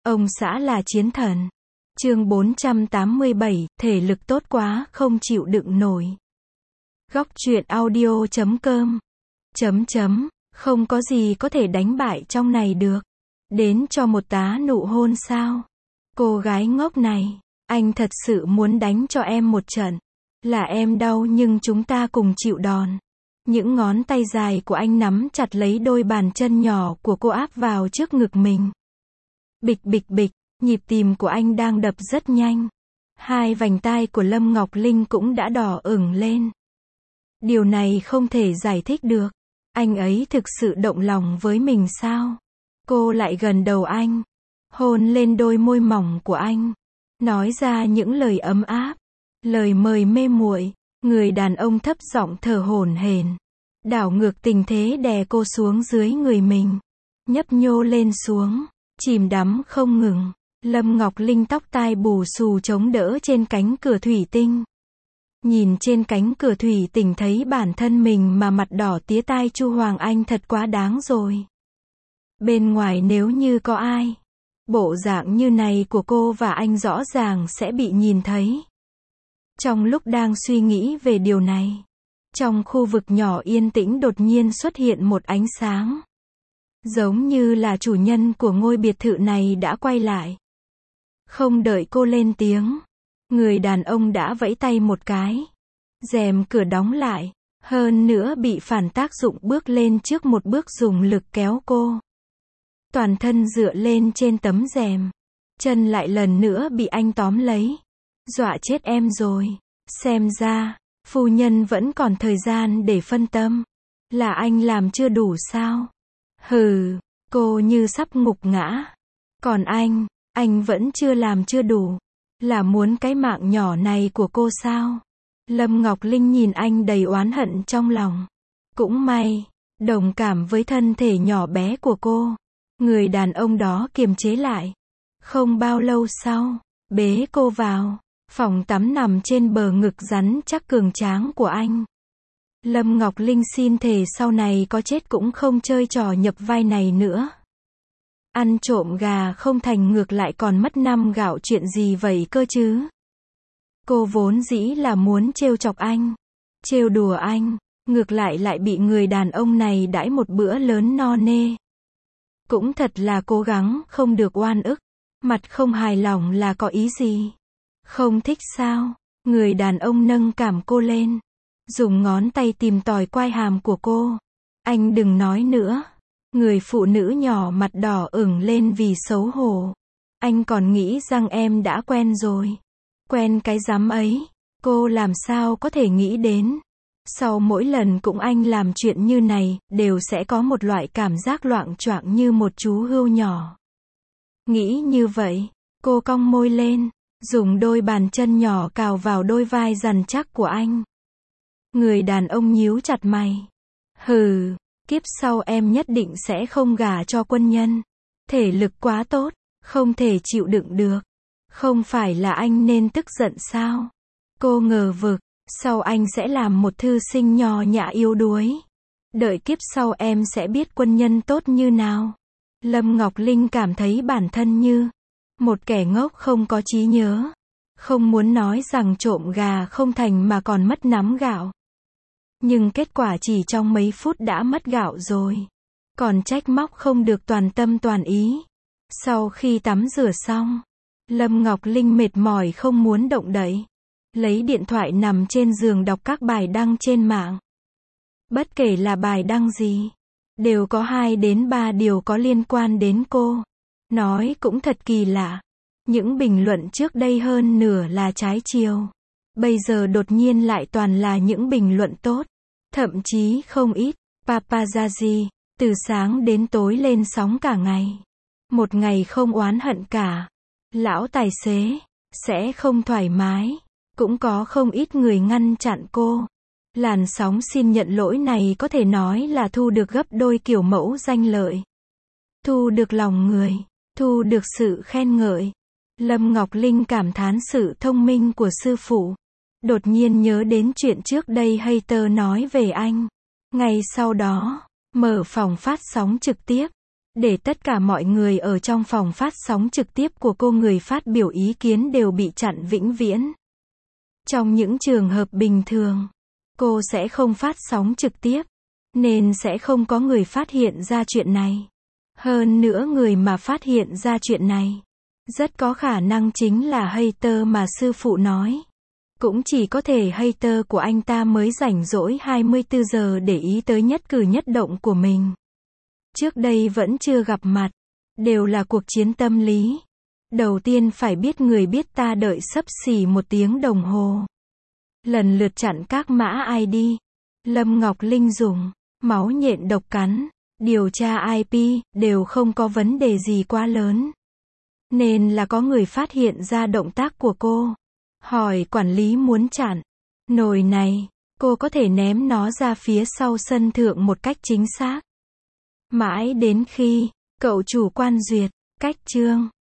Ông xã là chiến thần. Chương 487, thể lực tốt quá, không chịu đựng nổi. Góc truyện audio.com. Không có gì có thể đánh bại trong này được. Đến cho một tá nụ hôn sao? Cô gái ngốc này, anh thật sự muốn đánh cho em một trận. Là em đau nhưng chúng ta cùng chịu đòn. Những ngón tay dài của anh nắm chặt lấy đôi bàn chân nhỏ của cô áp vào trước ngực mình. Bịch bịch bịch, nhịp tim của anh đang đập rất nhanh. Hai vành tai của Lâm Ngọc Linh cũng đã đỏ ửng lên. Điều này không thể giải thích được. Anh ấy thực sự động lòng với mình sao? Cô lại gần đầu anh, hôn lên đôi môi mỏng của anh, nói ra những lời ấm áp, lời mời mê muội. Người đàn ông thấp giọng thở hổn hển, đảo ngược tình thế đè cô xuống dưới người mình, nhấp nhô lên xuống, chìm đắm không ngừng. Lâm Ngọc Linh tóc tai bù xù chống đỡ trên cánh cửa thủy tinh. Nhìn trên cánh cửa thủy tinh thấy bản thân mình mà mặt đỏ tía tai. Chu Hoàng Anh thật quá đáng rồi. Bên ngoài nếu như có ai, bộ dạng như này của cô và anh rõ ràng sẽ bị nhìn thấy. Trong lúc đang suy nghĩ về điều này, trong khu vực nhỏ yên tĩnh đột nhiên xuất hiện một ánh sáng. Giống như là chủ nhân của ngôi biệt thự này đã quay lại. Không đợi cô lên tiếng, người đàn ông đã vẫy tay một cái. Rèm cửa đóng lại, hơn nữa bị phản tác dụng bước lên trước một bước dùng lực kéo cô. Toàn thân dựa lên trên tấm rèm, chân lại lần nữa bị anh tóm lấy. Dọa chết em rồi. Xem ra, phu nhân vẫn còn thời gian để phân tâm. Là anh làm chưa đủ sao? Hừ, cô như sắp ngục ngã. Còn anh vẫn chưa làm chưa đủ. Là muốn cái mạng nhỏ này của cô sao? Lâm Ngọc Linh nhìn anh đầy oán hận trong lòng. Cũng may, đồng cảm với thân thể nhỏ bé của cô. Người đàn ông đó kiềm chế lại. Không bao lâu sau, bế cô vào phòng tắm nằm trên bờ ngực rắn chắc cường tráng của anh. Lâm Ngọc Linh xin thề sau này có chết cũng không chơi trò nhập vai này nữa. Ăn trộm gà không thành ngược lại còn mất năm gạo, chuyện gì vậy cơ chứ? Cô vốn dĩ là muốn trêu chọc anh, trêu đùa anh, ngược lại bị người đàn ông này đãi một bữa lớn no nê. Cũng thật là cố gắng không được oan ức. Mặt không hài lòng là có ý gì? Không thích sao? Người đàn ông nâng cằm cô lên, dùng ngón tay tìm tòi quai hàm của cô. Anh đừng nói nữa. Người phụ nữ nhỏ mặt đỏ ửng lên vì xấu hổ. Anh còn nghĩ rằng em đã quen rồi. Quen cái rắm ấy. Cô làm sao có thể nghĩ đến. Sau mỗi lần cùng anh làm chuyện như này, đều sẽ có một loại cảm giác loạng choạng như một chú hươu nhỏ. Nghĩ như vậy, cô cong môi lên, dùng đôi bàn chân nhỏ cào vào đôi vai rắn chắc của anh. Người đàn ông nhíu chặt mày. Hừ, kiếp sau em nhất định sẽ không gả cho quân nhân. Thể lực quá tốt, không thể chịu đựng được. Không phải là anh nên tức giận sao? Cô ngờ vực, sau anh sẽ làm một thư sinh nho nhã yếu đuối. Đợi kiếp sau em sẽ biết quân nhân tốt như nào. Lâm Ngọc Linh cảm thấy bản thân như một kẻ ngốc không có trí nhớ. Không muốn nói rằng trộm gà không thành mà còn mất nắm gạo. Nhưng kết quả chỉ trong mấy phút đã mất gạo rồi. Còn trách móc không được toàn tâm toàn ý. Sau khi tắm rửa xong, Lâm Ngọc Linh mệt mỏi không muốn động đậy. Lấy điện thoại nằm trên giường đọc các bài đăng trên mạng. Bất kể là bài đăng gì, đều có 2 đến 3 điều có liên quan đến cô. Nói cũng thật kỳ lạ. Những bình luận trước đây hơn nửa là trái chiều. Bây giờ đột nhiên lại toàn là những bình luận tốt. Thậm chí không ít paparazzi, từ sáng đến tối lên sóng cả ngày. Một ngày không oán hận cả. Lão tài xế sẽ không thoải mái. Cũng có không ít người ngăn chặn cô. Làn sóng xin nhận lỗi này có thể nói là thu được gấp đôi kiểu mẫu danh lợi. Thu được lòng người, thu được sự khen ngợi. Lâm Ngọc Linh cảm thán sự thông minh của sư phụ. Đột nhiên nhớ đến chuyện trước đây hater nói về anh. Ngay sau đó, mở phòng phát sóng trực tiếp. để tất cả mọi người ở trong phòng phát sóng trực tiếp của cô, người phát biểu ý kiến đều bị chặn vĩnh viễn. Trong những trường hợp bình thường, cô sẽ không phát sóng trực tiếp, nên sẽ không có người phát hiện ra chuyện này. Hơn nữa người mà phát hiện ra chuyện này, rất có khả năng chính là hater mà sư phụ nói. Cũng chỉ có thể hater của anh ta mới rảnh rỗi 24 giờ để ý tới nhất cử nhất động của mình. Trước đây vẫn chưa gặp mặt, đều là cuộc chiến tâm lý. Đầu tiên phải biết người biết ta đợi xấp xỉ 1 tiếng đồng hồ. Lần lượt chặn các mã ID, Lâm Ngọc Linh dùng, máu nhện độc cắn, điều tra IP, đều không có vấn đề gì quá lớn. Nên là có người phát hiện ra động tác của cô. Hỏi quản lý muốn chặn nồi này, cô có thể ném nó ra phía sau sân thượng một cách chính xác. Mãi đến khi cậu chủ quan duyệt, cách chương